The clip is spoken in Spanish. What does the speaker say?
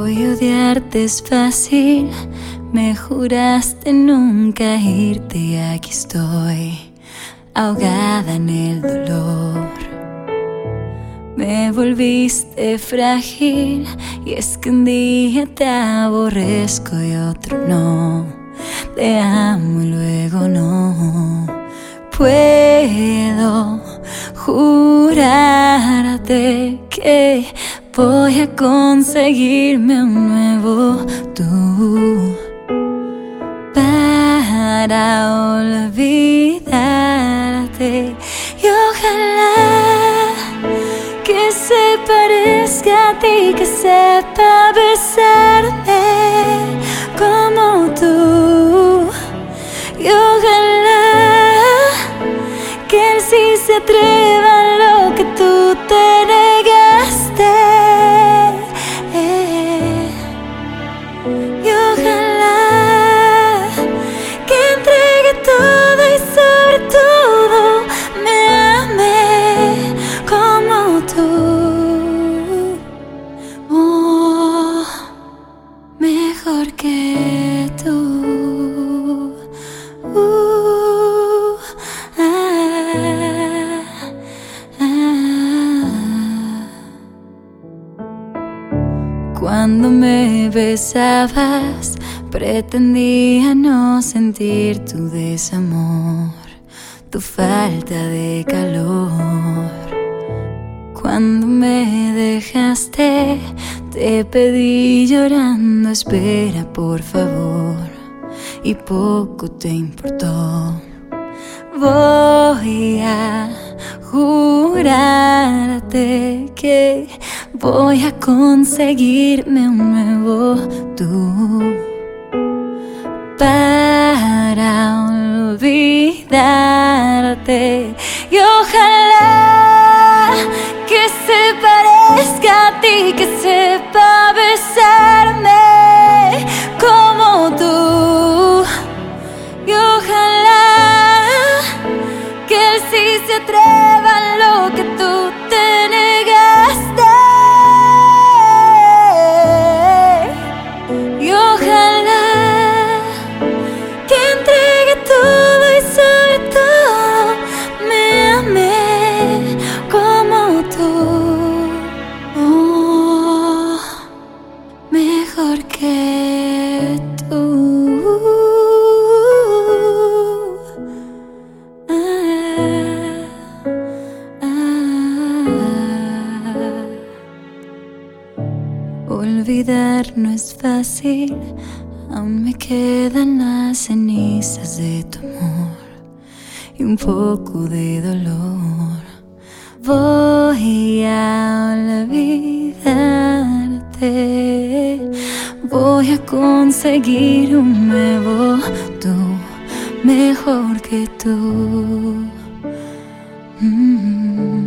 Hoy odiarte es fácil, me juraste nunca irte y aquí estoy, ahogada en el dolor. Me volviste frágil y es que un día te aborrezco y otro no. Te amo y luego no. Puedo jurarte que voy a conseguirme un nuevo tú para olvidarte. Y ojalá que se parezca a ti, que sepa besarme como tú. Y ojalá que él sí se atreva a lo que tú te negaste. Y ojalá que entregue todo y sobre todo me ame como tú. Oh, mejor que tú. Cuando me besabas, pretendía no sentir tu desamor, tu falta de calor. Cuando me dejaste, te pedí llorando, espera por favor, y poco te importó. Voy a jurarte que voy a conseguirme un nuevo tú para olvidarte. Y ojalá que se parezca a ti, que sepa besarme como tú. Y ojalá que él sí se atreva a lo que tú te negaste. Y ojalá que entregue todo y sobre todo me ame como tú. Oh, mejor que tú. Olvidar no es fácil, aún me quedan las cenizas de tu amor y un poco de dolor. Voy a olvidarte, voy a conseguir un nuevo tú, mejor que tú.